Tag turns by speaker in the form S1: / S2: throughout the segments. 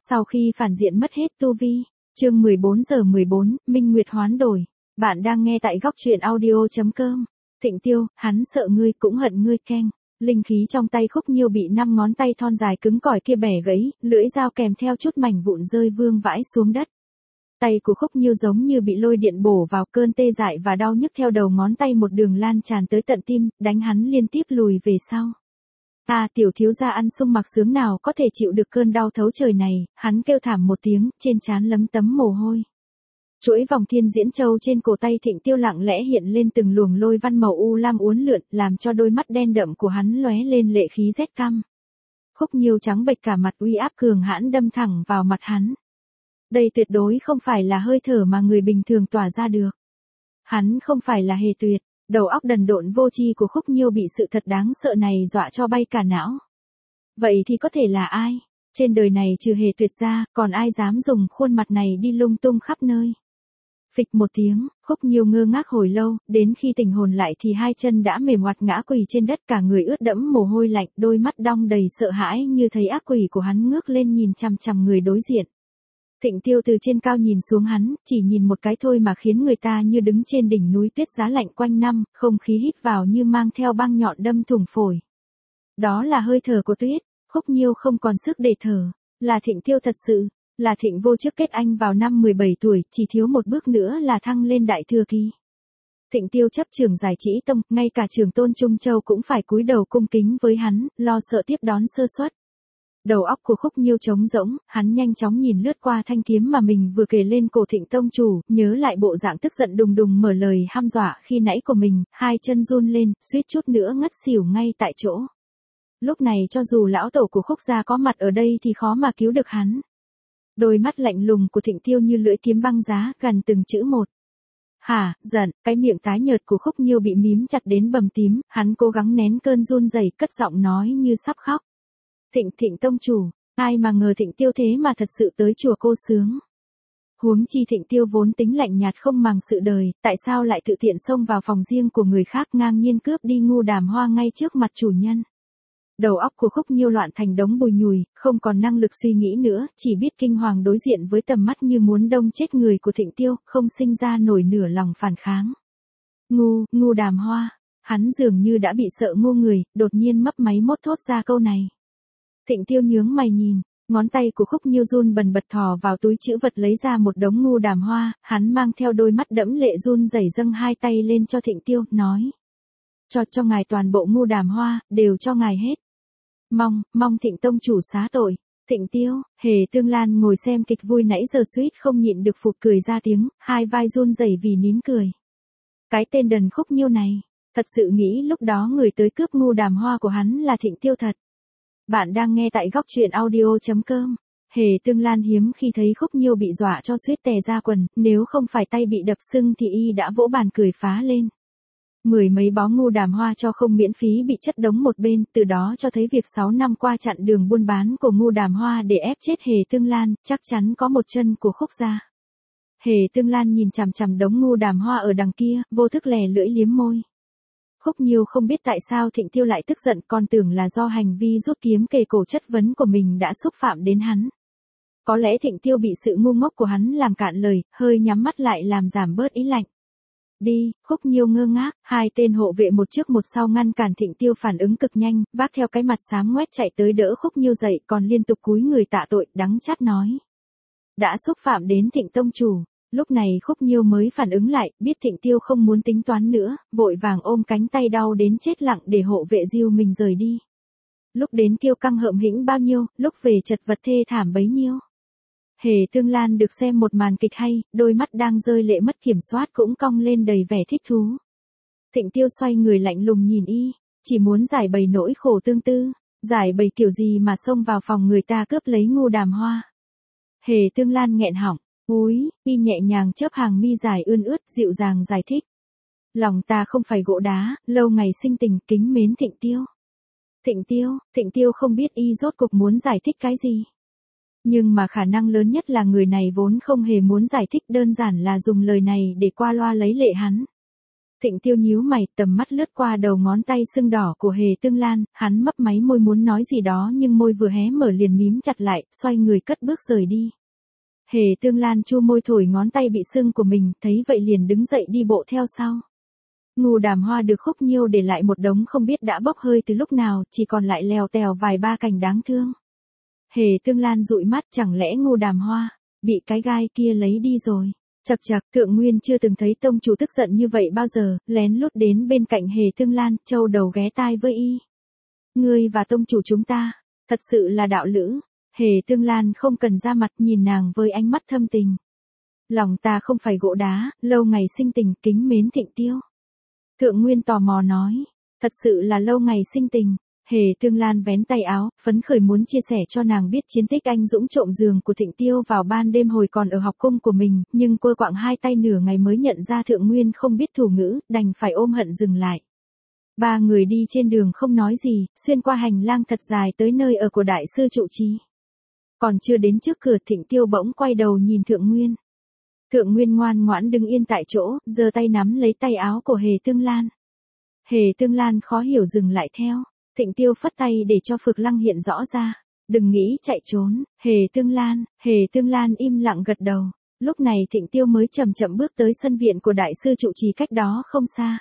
S1: Sau khi phản diện mất hết tu vi, chương 14 giờ 14, Minh Nguyệt hoán đổi. Bạn đang nghe tại góc truyện audio.com. Thịnh Tiêu, hắn sợ ngươi cũng hận ngươi keng. Linh khí trong tay Khúc Nhiêu bị 5 ngón tay thon dài cứng cỏi kia bẻ gãy, lưỡi dao kèm theo chút mảnh vụn rơi vương vãi xuống đất. Tay của Khúc Nhiêu giống như bị lôi điện bổ vào, cơn tê dại và đau nhức theo đầu ngón tay một đường lan tràn tới tận tim, đánh hắn liên tiếp lùi về sau. Tiểu thiếu gia ăn sung mặc sướng nào có thể chịu được cơn đau thấu trời này, hắn kêu thảm một tiếng, trên trán lấm tấm mồ hôi. Chuỗi vòng thiên diễn châu trên cổ tay Thịnh Tiêu lặng lẽ hiện lên từng luồng lôi văn màu u lam uốn lượn, làm cho đôi mắt đen đậm của hắn lóe lên lệ khí rét căm. Khúc Nhiêu trắng bệch cả mặt, uy áp cường hãn đâm thẳng vào mặt hắn. Đây tuyệt đối không phải là hơi thở mà người bình thường tỏa ra được. Hắn không phải là Hề Tuyệt. Đầu óc đần độn vô tri của Khúc Nhiêu bị sự thật đáng sợ này dọa cho bay cả não. Vậy thì có thể là ai? Trên đời này trừ Hề Tuyệt ra, còn ai dám dùng khuôn mặt này đi lung tung khắp nơi? Phịch một tiếng, Khúc Nhiêu ngơ ngác hồi lâu, đến khi tỉnh hồn lại thì hai chân đã mềm oặt ngã quỳ trên đất, cả người ướt đẫm mồ hôi lạnh, đôi mắt đong đầy sợ hãi như thấy ác quỷ của hắn ngước lên nhìn chằm chằm người đối diện. Thịnh Tiêu từ trên cao nhìn xuống hắn, chỉ nhìn một cái thôi mà khiến người ta như đứng trên đỉnh núi tuyết giá lạnh quanh năm, không khí hít vào như mang theo băng nhọn đâm thủng phổi. Đó là hơi thở của tuyết. Khúc Nhiêu không còn sức để thở. Là Thịnh Tiêu thật sự. Là Thịnh Vô trước kết anh vào năm 17 tuổi, chỉ thiếu một bước nữa là thăng lên đại thừa kỳ. Thịnh Tiêu chấp trưởng Giải Chỉ Tông, ngay cả trưởng tôn Trung Châu cũng phải cúi đầu cung kính với hắn, lo sợ tiếp đón sơ suất. Đầu óc của Khúc Nhiêu trống rỗng, hắn nhanh chóng nhìn lướt qua thanh kiếm mà mình vừa kề lên cổ Thịnh tông chủ, nhớ lại bộ dạng tức giận đùng đùng mở lời hăm dọa khi nãy của mình, hai chân run lên, suýt chút nữa ngất xỉu ngay tại chỗ. Lúc này cho dù lão tổ của Khúc gia có mặt ở đây thì khó mà cứu được hắn. Đôi mắt lạnh lùng của Thịnh Tiêu như lưỡi kiếm băng giá, gần từng chữ một. Hả, giận, cái miệng tái nhợt của Khúc Nhiêu bị mím chặt đến bầm tím, hắn cố gắng nén cơn run rẩy, cất giọng nói như sắp khóc. Thịnh tông chủ, ai mà ngờ Thịnh Tiêu thế mà thật sự tới chùa Cô Sướng. Huống chi Thịnh Tiêu vốn tính lạnh nhạt không màng sự đời, tại sao lại tự tiện xông vào phòng riêng của người khác, ngang nhiên cướp đi Ngu Đàm Hoa ngay trước mặt chủ nhân. Đầu óc của Khúc Nhiêu loạn thành đống bùi nhùi, không còn năng lực suy nghĩ nữa, chỉ biết kinh hoàng đối diện với tầm mắt như muốn đông chết người của Thịnh Tiêu, không sinh ra nổi nửa lòng phản kháng. Ngu Đàm Hoa, hắn dường như đã bị sợ ngu người, đột nhiên mấp máy mốt thốt ra câu này. Thịnh Tiêu nhướng mày nhìn, ngón tay của Khúc Nhiêu run bần bật thò vào túi trữ vật lấy ra một đống Ngu Đàm Hoa, hắn mang theo đôi mắt đẫm lệ run rẩy dâng hai tay lên cho Thịnh Tiêu, nói. Cho ngài toàn bộ Ngu Đàm Hoa, đều cho ngài hết. Mong Thịnh tông chủ xá tội. Thịnh Tiêu, Hề Tương Lan ngồi xem kịch vui nãy giờ suýt không nhịn được phụt cười ra tiếng, hai vai run rẩy vì nín cười. Cái tên đần Khúc Nhiêu này, thật sự nghĩ lúc đó người tới cướp Ngu Đàm Hoa của hắn là Thịnh Tiêu thật. Bạn đang nghe tại góc truyện audio.com. Hề Tương Lan hiếm khi thấy Khúc Nhiêu bị dọa cho suýt tè ra quần, nếu không phải tay bị đập sưng thì y đã vỗ bàn cười phá lên. 10 mấy bó Ngu Đàm Hoa cho không miễn phí bị chất đống một bên, từ đó cho thấy việc 6 năm qua chặn đường buôn bán của Ngu Đàm Hoa để ép chết Hề Tương Lan, chắc chắn có một chân của Khúc gia. Hề Tương Lan nhìn chằm chằm đống Ngu Đàm Hoa ở đằng kia, vô thức lè lưỡi liếm môi. Khúc Nhiêu không biết tại sao Thịnh Tiêu lại tức giận, còn tưởng là do hành vi rút kiếm kề cổ chất vấn của mình đã xúc phạm đến hắn. Có lẽ Thịnh Tiêu bị sự ngu ngốc của hắn làm cạn lời, hơi nhắm mắt lại làm giảm bớt ý lạnh. Đi, Khúc Nhiêu ngơ ngác, hai tên hộ vệ một trước một sau ngăn cản Thịnh Tiêu phản ứng cực nhanh, vác theo cái mặt xám ngoét chạy tới đỡ Khúc Nhiêu dậy, còn liên tục cúi người tạ tội, đắng chát nói. Đã xúc phạm đến Thịnh tông chủ. Lúc này Khúc Nhiêu mới phản ứng lại, biết Thịnh Tiêu không muốn tính toán nữa, vội vàng ôm cánh tay đau đến chết lặng để hộ vệ dìu mình rời đi. Lúc đến kiêu căng hợm hĩnh bao nhiêu, lúc về chật vật thê thảm bấy nhiêu. Hề Tương Lan được xem một màn kịch hay, đôi mắt đang rơi lệ mất kiểm soát cũng cong lên đầy vẻ thích thú. Thịnh Tiêu xoay người lạnh lùng nhìn y, chỉ muốn giải bày nỗi khổ tương tư, giải bày kiểu gì mà xông vào phòng người ta cướp lấy Ngu Đàm Hoa. Hề Tương Lan nghẹn họng. Y nhẹ nhàng chớp hàng mi dài ươn ướt, dịu dàng giải thích. Lòng ta không phải gỗ đá, lâu ngày sinh tình, kính mến Thịnh Tiêu. Thịnh Tiêu không biết y rốt cuộc muốn giải thích cái gì. Nhưng mà khả năng lớn nhất là người này vốn không hề muốn giải thích, đơn giản là dùng lời này để qua loa lấy lệ hắn. Thịnh Tiêu nhíu mày, tầm mắt lướt qua đầu ngón tay sưng đỏ của Hề Tương Lan, hắn mấp máy môi muốn nói gì đó nhưng môi vừa hé mở liền mím chặt lại, xoay người cất bước rời đi. Hề Tương Lan chu môi thổi ngón tay bị sưng của mình, thấy vậy liền đứng dậy đi bộ theo sau. Ngô Đàm Hoa được Khúc Nhiêu để lại một đống không biết đã bốc hơi từ lúc nào, chỉ còn lại lèo tèo vài ba cành đáng thương. Hề Tương Lan dụi mắt, chẳng lẽ Ngô Đàm Hoa bị cái gai kia lấy đi rồi. Chậc chậc, Thượng Nguyên chưa từng thấy tông chủ tức giận như vậy bao giờ, lén lút đến bên cạnh Hề Tương Lan, châu đầu ghé tai với y. Ngươi và tông chủ chúng ta, thật sự là đạo lữ. Hề Tương Lan không cần ra mặt, nhìn nàng với ánh mắt thâm tình. Lòng ta không phải gỗ đá, lâu ngày sinh tình, kính mến Thịnh Tiêu. Thượng Nguyên tò mò nói, thật sự là lâu ngày sinh tình. Hề Tương Lan vén tay áo, phấn khởi muốn chia sẻ cho nàng biết chiến tích anh dũng trộm giường của Thịnh Tiêu vào ban đêm hồi còn ở học cung của mình, nhưng cô quạng hai tay nửa ngày mới nhận ra Thượng Nguyên không biết thủ ngữ, đành phải ôm hận dừng lại. Ba người đi trên đường không nói gì, xuyên qua hành lang thật dài tới nơi ở của đại sư trụ trì. Còn chưa đến trước cửa, Thịnh Tiêu bỗng quay đầu nhìn Thượng Nguyên. Thượng Nguyên ngoan ngoãn đứng yên tại chỗ, giơ tay nắm lấy tay áo của Hề Tương Lan. Hề Tương Lan khó hiểu dừng lại theo. Thịnh Tiêu phất tay để cho Phược Lăng hiện rõ ra. Đừng nghĩ chạy trốn. Hề Tương Lan im lặng gật đầu. Lúc này Thịnh Tiêu mới chậm chậm bước tới sân viện của đại sư trụ trì cách đó không xa.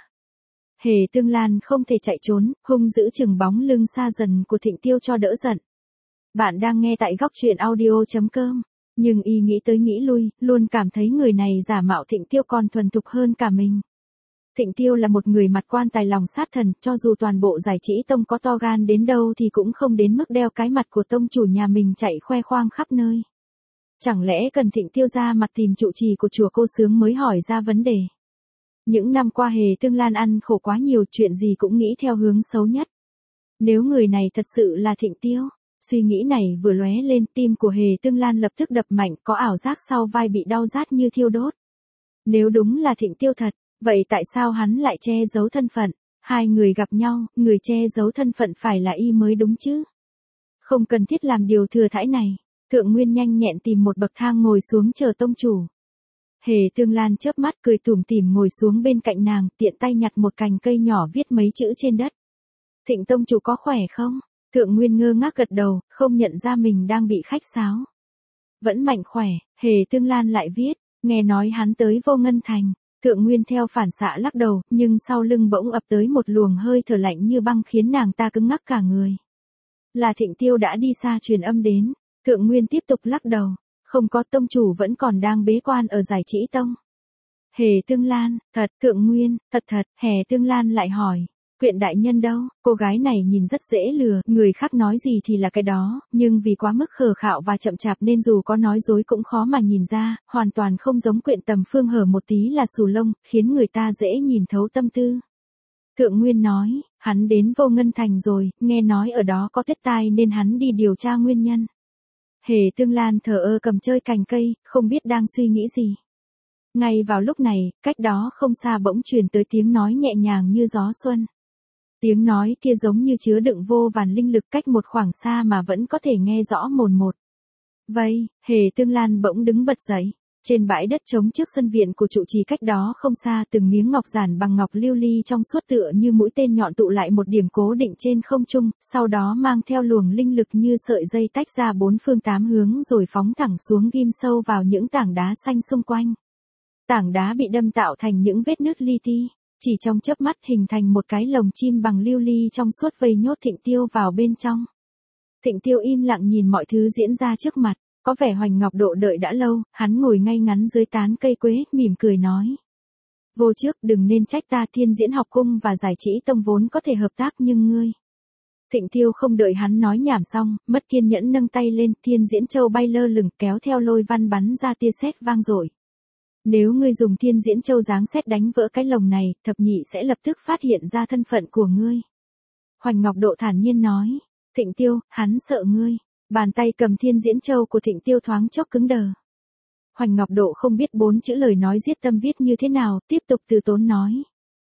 S1: Hề Tương Lan không thể chạy trốn, hung giữ chừng bóng lưng xa dần của Thịnh Tiêu cho đỡ giận. Bạn đang nghe tại góc truyện audio.com. Nhưng y nghĩ tới nghĩ lui, luôn cảm thấy người này giả mạo Thịnh Tiêu còn thuần thục hơn cả mình. Thịnh Tiêu là một người mặt quan tài lòng sát thần, cho dù toàn bộ Giải Chỉ Tông có to gan đến đâu thì cũng không đến mức đeo cái mặt của tông chủ nhà mình chạy khoe khoang khắp nơi. Chẳng lẽ cần Thịnh Tiêu ra mặt tìm trụ trì của chùa Cô Sướng mới hỏi ra vấn đề. Những năm qua Hề Tương Lan ăn khổ quá nhiều, chuyện gì cũng nghĩ theo hướng xấu nhất. Nếu người này thật sự là Thịnh Tiêu, suy nghĩ này vừa lóe lên, tim của Hề Tương Lan lập tức đập mạnh, có ảo giác sau vai bị đau rát như thiêu đốt. Nếu đúng là Thịnh Tiêu thật, vậy tại sao hắn lại che giấu thân phận? Hai người gặp nhau, người che giấu thân phận phải là y mới đúng chứ. Không cần thiết làm điều thừa thãi này. Thượng Nguyên nhanh nhẹn tìm một bậc thang ngồi xuống chờ tông chủ. Hề Tương Lan chớp mắt cười tủm tỉm ngồi xuống bên cạnh nàng, tiện tay nhặt một cành cây nhỏ viết mấy chữ trên đất. Thịnh tông chủ có khỏe không? Thượng Nguyên ngơ ngác gật đầu, không nhận ra mình đang bị khách sáo. Vẫn mạnh khỏe. Hề Tương Lan lại viết, nghe nói hắn tới Vô Ngân Thành. Thượng Nguyên theo phản xạ lắc đầu, nhưng sau lưng bỗng ập tới một luồng hơi thở lạnh như băng khiến nàng ta cứng ngắc cả người. Là Thịnh Tiêu đã đi xa truyền âm đến. Thượng Nguyên tiếp tục lắc đầu. Không có, tông chủ vẫn còn đang bế quan ở Giải Chỉ Tông. Hề Tương Lan, thật. Thượng Nguyên, thật. Hề Tương Lan lại hỏi. Quyện đại nhân đâu? Cô gái này nhìn rất dễ lừa, người khác nói gì thì là cái đó, nhưng vì quá mức khờ khạo và chậm chạp nên dù có nói dối cũng khó mà nhìn ra, hoàn toàn không giống Quyện Tầm Phương hở một tí là xù lông, khiến người ta dễ nhìn thấu tâm tư. Thượng Nguyên nói, hắn đến Vô Ngân Thành rồi, nghe nói ở đó có tuyết tai nên hắn đi điều tra nguyên nhân. Hề Tương Lan thờ ơ cầm chơi cành cây, không biết đang suy nghĩ gì. Ngay vào lúc này, cách đó không xa bỗng truyền tới tiếng nói nhẹ nhàng như gió xuân. Tiếng nói kia giống như chứa đựng vô vàn linh lực, cách một khoảng xa mà vẫn có thể nghe rõ mồn một. Vậy, Hề Tương Lan bỗng đứng bật dậy. Trên bãi đất trống trước sân viện của trụ trì cách đó không xa, từng miếng ngọc giản bằng ngọc lưu ly trong suốt tựa như mũi tên nhọn tụ lại một điểm cố định trên không trung, sau đó mang theo luồng linh lực như sợi dây tách ra bốn phương tám hướng rồi phóng thẳng xuống ghim sâu vào những tảng đá xanh xung quanh. Tảng đá bị đâm tạo thành những vết nứt li ti. Chỉ trong chớp mắt hình thành một cái lồng chim bằng lưu ly trong suốt vây nhốt Thịnh Tiêu vào bên trong. Thịnh Tiêu im lặng nhìn mọi thứ diễn ra trước mặt, có vẻ Hoành Ngọc Độ đợi đã lâu, hắn ngồi ngay ngắn dưới tán cây quế, mỉm cười nói. Vô trước, đừng nên trách ta, Thiên Diễn học cung và Giải Chỉ Tông vốn có thể hợp tác nhưng ngươi. Thịnh Tiêu không đợi hắn nói nhảm xong, mất kiên nhẫn nâng tay lên, Thiên Diễn Châu bay lơ lửng kéo theo lôi văn bắn ra tia sét vang dội. Nếu ngươi dùng Thiên Diễn Châu giáng sét đánh vỡ cái lồng này, thập nhị sẽ lập tức phát hiện ra thân phận của ngươi. Hoành Ngọc Độ thản nhiên nói. Thịnh Tiêu, hắn sợ ngươi. Bàn tay cầm Thiên Diễn Châu của Thịnh Tiêu thoáng chốc cứng đờ. Hoành Ngọc Độ không biết 4 chữ lời nói giết tâm viết như thế nào, tiếp tục từ tốn nói.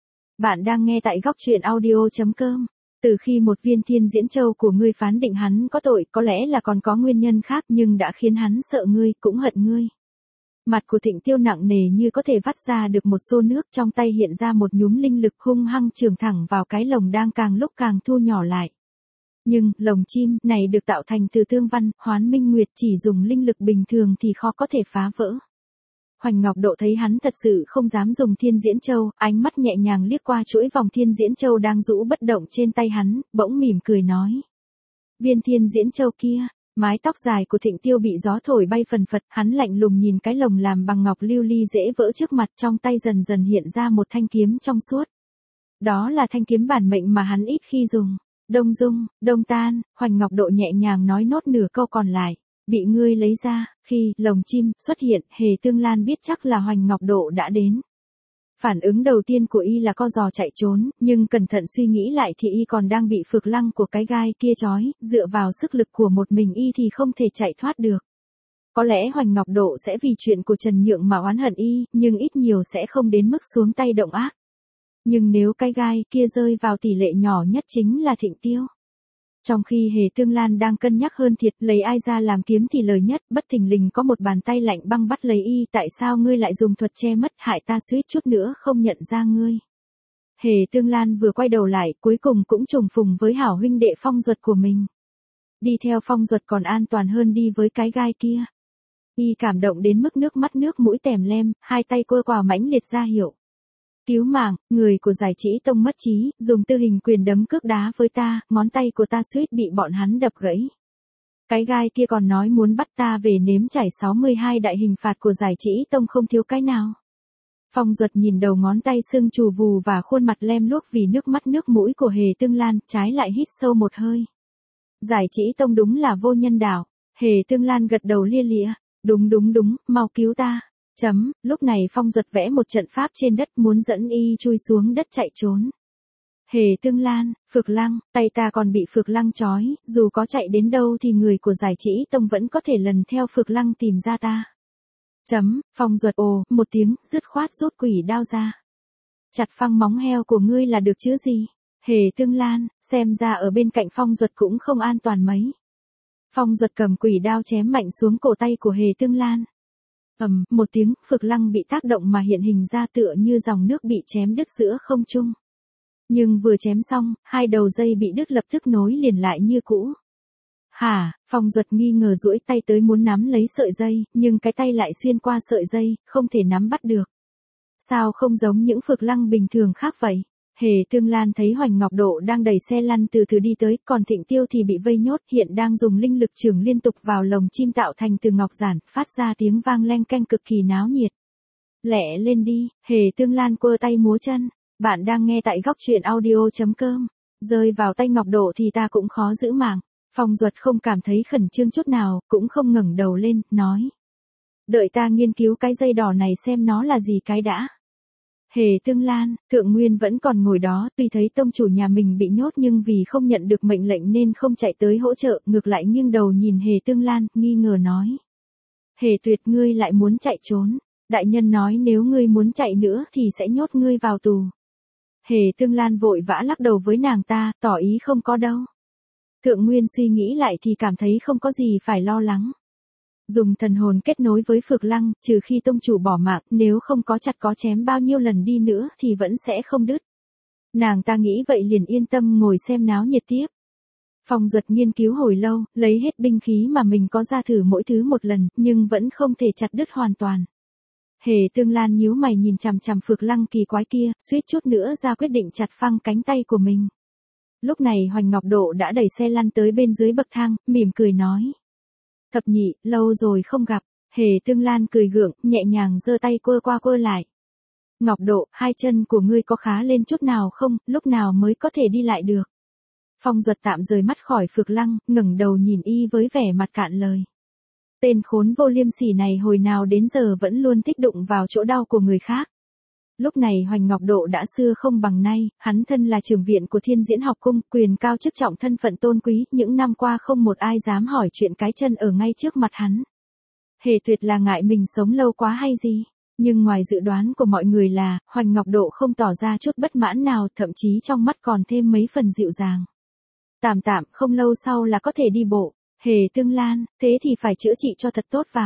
S1: Bạn đang nghe tại góc truyện audio.com. Từ khi một viên Thiên Diễn Châu của ngươi phán định hắn có tội, có lẽ là còn có nguyên nhân khác nhưng đã khiến hắn sợ ngươi, cũng hận ngươi. Mặt của Thịnh Tiêu nặng nề như có thể vắt ra được một xô nước, trong tay hiện ra một nhúm linh lực hung hăng chưởng thẳng vào cái lồng đang càng lúc càng thu nhỏ lại. Nhưng, lồng chim này được tạo thành từ tương văn, Hoán Minh Nguyệt chỉ dùng linh lực bình thường thì khó có thể phá vỡ. Hoành Ngọc Độ thấy hắn thật sự không dám dùng Thiên Diễn Châu, ánh mắt nhẹ nhàng liếc qua chuỗi vòng Thiên Diễn Châu đang rũ bất động trên tay hắn, bỗng mỉm cười nói. Viên Thiên Diễn Châu kia. Mái tóc dài của Thịnh Tiêu bị gió thổi bay phần phật, hắn lạnh lùng nhìn cái lồng làm bằng ngọc lưu ly dễ vỡ trước mặt, trong tay dần dần hiện ra một thanh kiếm trong suốt. Đó là thanh kiếm bản mệnh mà hắn ít khi dùng. Đông dung, đông tan, Hoành Ngọc Độ nhẹ nhàng nói nốt nửa câu còn lại. Bị ngươi lấy ra, khi lồng chim xuất hiện, Hề Tương Lan biết chắc là Hoành Ngọc Độ đã đến. Phản ứng đầu tiên của y là co giò chạy trốn, nhưng cẩn thận suy nghĩ lại thì y còn đang bị phược lăng của cái gai kia trói, dựa vào sức lực của một mình y thì không thể chạy thoát được. Có lẽ Hoành Ngọc Độ sẽ vì chuyện của Trần Nhượng mà oán hận y, nhưng ít nhiều sẽ không đến mức xuống tay động ác. Nhưng nếu cái gai kia rơi vào tỷ lệ nhỏ nhất chính là Thịnh Tiêu. Trong khi Hề Tương Lan đang cân nhắc hơn thiệt lấy ai ra làm kiếm thì lời nhất, bất thình lình có một bàn tay lạnh băng bắt lấy y. Tại sao ngươi lại dùng thuật che mất, hại ta suýt chút nữa không nhận ra ngươi. Hề Tương Lan vừa quay đầu lại, cuối cùng cũng trùng phùng với hảo huynh đệ Phong Duật của mình. Đi theo Phong Duật còn an toàn hơn đi với cái gai kia. Y cảm động đến mức nước mắt nước mũi tèm lem, hai tay cô quào mãnh liệt ra hiệu. Cứu mạng, người của Giải Chỉ Tông mất trí, dùng tư hình quyền đấm cước đá với ta, ngón tay của ta suýt bị bọn hắn đập gãy. Cái gai kia còn nói muốn bắt ta về nếm trải 62 đại hình phạt của Giải Chỉ Tông không thiếu cái nào. Phong Duật nhìn đầu ngón tay sưng trù vù và khuôn mặt lem luốc vì nước mắt nước mũi của Hề Tương Lan, trái lại hít sâu một hơi. Giải Chỉ Tông đúng là vô nhân đạo. Hề Tương Lan gật đầu lia lịa. Đúng, mau cứu ta. Lúc này Phong Duật vẽ một trận pháp trên đất muốn dẫn y chui xuống đất chạy trốn. Hề Tương Lan, phược lăng, tay ta còn bị phược lăng trói, dù có chạy đến đâu thì người của Giải Chỉ Tông vẫn có thể lần theo phược lăng tìm ra ta. Phong Duật ồ, một tiếng, dứt khoát rút quỷ đao ra. Chặt phăng móng heo của ngươi là được chứ gì? Hề Tương Lan, xem ra ở bên cạnh Phong Duật cũng không an toàn mấy. Phong Duật cầm quỷ đao chém mạnh xuống cổ tay của Hề Tương Lan. Một tiếng, phược lăng bị tác động mà hiện hình ra tựa như dòng nước bị chém đứt giữa không trung. Nhưng vừa chém xong, hai đầu dây bị đứt lập tức nối liền lại như cũ. Hả, Phong Duật nghi ngờ duỗi tay tới muốn nắm lấy sợi dây, nhưng cái tay lại xuyên qua sợi dây, không thể nắm bắt được. Sao không giống những phược lăng bình thường khác vậy? Hề Tương Lan thấy Hoành Ngọc Độ đang đẩy xe lăn từ từ đi tới, còn Thịnh Tiêu thì bị vây nhốt, hiện đang dùng linh lực chưởng liên tục vào lồng chim tạo thành từ ngọc giản, phát ra tiếng vang leng keng cực kỳ náo nhiệt. Lẹ lên đi, Hề Tương Lan quơ tay múa chân. Bạn đang nghe tại góc truyện audio.com. Rơi vào tay Ngọc Độ thì ta cũng khó giữ mạng. Phong Duật không cảm thấy khẩn trương chút nào, cũng không ngẩng đầu lên, nói. Đợi ta nghiên cứu cái dây đỏ này xem nó là gì cái đã. Hề Tương Lan, Thượng Nguyên vẫn còn ngồi đó, tuy thấy tông chủ nhà mình bị nhốt nhưng vì không nhận được mệnh lệnh nên không chạy tới hỗ trợ, ngược lại nghiêng đầu nhìn Hề Tương Lan, nghi ngờ nói. Hề Tuyệt, ngươi lại muốn chạy trốn. Đại nhân nói nếu ngươi muốn chạy nữa thì sẽ nhốt ngươi vào tù. Hề Tương Lan vội vã lắc đầu với nàng ta, tỏ ý không có đâu. Thượng Nguyên suy nghĩ lại thì cảm thấy không có gì phải lo lắng. Dùng thần hồn kết nối với phược lăng, trừ khi tông chủ bỏ mạng, nếu không có chặt có chém bao nhiêu lần đi nữa thì vẫn sẽ không đứt. Nàng ta nghĩ vậy liền yên tâm ngồi xem náo nhiệt tiếp. Phong Duật nghiên cứu hồi lâu, lấy hết binh khí mà mình có ra thử mỗi thứ một lần, nhưng vẫn không thể chặt đứt hoàn toàn. Hề Tương Lan nhíu mày nhìn chằm chằm phược lăng kỳ quái kia, suýt chút nữa ra quyết định chặt phăng cánh tay của mình. Lúc này Hoành Ngọc Độ đã đẩy xe lăn tới bên dưới bậc thang, mỉm cười nói. Thập nhị, lâu rồi không gặp. Hề Tương Lan cười gượng, nhẹ nhàng giơ tay quơ qua quơ lại. Ngọc Độ, hai chân của ngươi có khá lên chút nào không, lúc nào mới có thể đi lại được. Phong Duật tạm rời mắt khỏi phược lăng, ngẩng đầu nhìn y với vẻ mặt cạn lời. Tên khốn vô liêm sỉ này hồi nào đến giờ vẫn luôn thích đụng vào chỗ đau của người khác. Lúc này Hoành Ngọc Độ đã xưa không bằng nay, hắn thân là trưởng viện của Thiên Diễn Học Cung, quyền cao chức trọng thân phận tôn quý, những năm qua không một ai dám hỏi chuyện cái chân ở ngay trước mặt hắn. Hề Tuyệt là ngại mình sống lâu quá hay gì? Nhưng ngoài dự đoán của mọi người là, Hoành Ngọc Độ không tỏ ra chút bất mãn nào, thậm chí trong mắt còn thêm mấy phần dịu dàng. Tạm không lâu sau là có thể đi bộ. Hề Tương Lan, thế thì phải chữa trị cho thật tốt vào.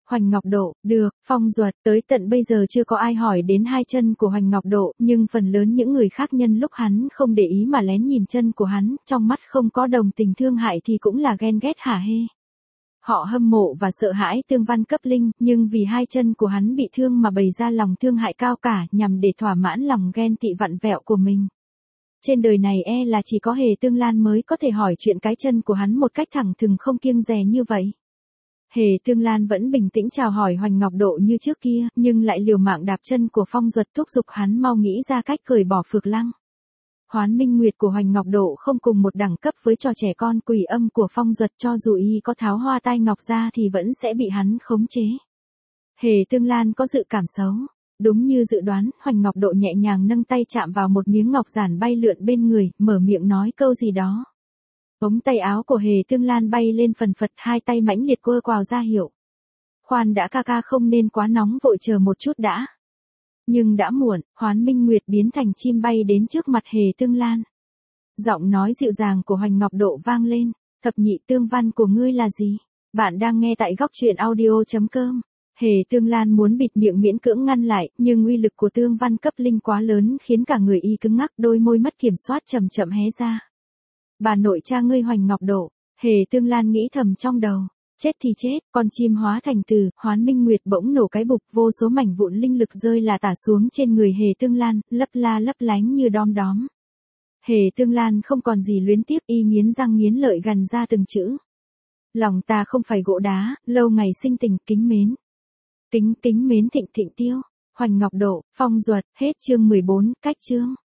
S1: Hoành Ngọc Độ, được, Phong Duật, tới tận bây giờ chưa có ai hỏi đến hai chân của Hoành Ngọc Độ, nhưng phần lớn những người khác nhân lúc hắn không để ý mà lén nhìn chân của hắn, trong mắt không có đồng tình thương hại thì cũng là ghen ghét hả hê. Họ hâm mộ và sợ hãi Tương Văn Cấp Linh, nhưng vì hai chân của hắn bị thương mà bày ra lòng thương hại cao cả nhằm để thỏa mãn lòng ghen tị vặn vẹo của mình. Trên đời này là chỉ có Hề Tương Lan mới có thể hỏi chuyện cái chân của hắn một cách thẳng thừng không kiêng dè như vậy. Hề Tương Lan vẫn bình tĩnh chào hỏi Hoành Ngọc Độ như trước kia, nhưng lại liều mạng đạp chân của Phong Duật thúc giục hắn mau nghĩ ra cách cởi bỏ phược lăng. Hoán Minh Nguyệt của Hoành Ngọc Độ không cùng một đẳng cấp với trò trẻ con quỷ âm của Phong Duật, cho dù y có tháo hoa tai ngọc ra thì vẫn sẽ bị hắn khống chế. Hề Tương Lan có dự cảm xấu. Đúng như dự đoán, Hoành Ngọc Độ nhẹ nhàng nâng tay chạm vào một miếng ngọc giản bay lượn bên người, mở miệng nói câu gì đó. Ống tay áo của Hề Tương Lan bay lên phần phật, hai tay mãnh liệt quơ quào ra hiệu. Khoan đã ca không nên quá nóng vội, chờ một chút đã. Nhưng đã muộn, Hoán Minh Nguyệt biến thành chim bay đến trước mặt Hề Tương Lan. Giọng nói dịu dàng của Hoành Ngọc Độ vang lên, thập nhị tương văn của ngươi là gì? Bạn đang nghe tại góc truyện audio.com. Hề Tương Lan muốn bịt miệng miễn cưỡng ngăn lại, nhưng uy lực của Tương Văn Cấp Linh quá lớn khiến cả người y cứng ngắc, đôi môi mất kiểm soát chậm chậm hé ra. Bà nội cha ngươi Hoành Ngọc Độ, Hề Tương Lan nghĩ thầm trong đầu. Chết thì chết, con chim hóa thành từ, Hoán Minh Nguyệt bỗng nổ cái bục, vô số mảnh vụn linh lực rơi là tả xuống trên người Hề Tương Lan, lấp la lấp lánh như đom đóm. Hề Tương Lan không còn gì luyến tiếc, y nghiến răng nghiến lợi gằn ra từng chữ. Lòng ta không phải gỗ đá, lâu ngày sinh tình, kính mến. Kính mến Thịnh Tiêu, Hoành Ngọc Độ, Phong Duật, hết chương 14, cách chương.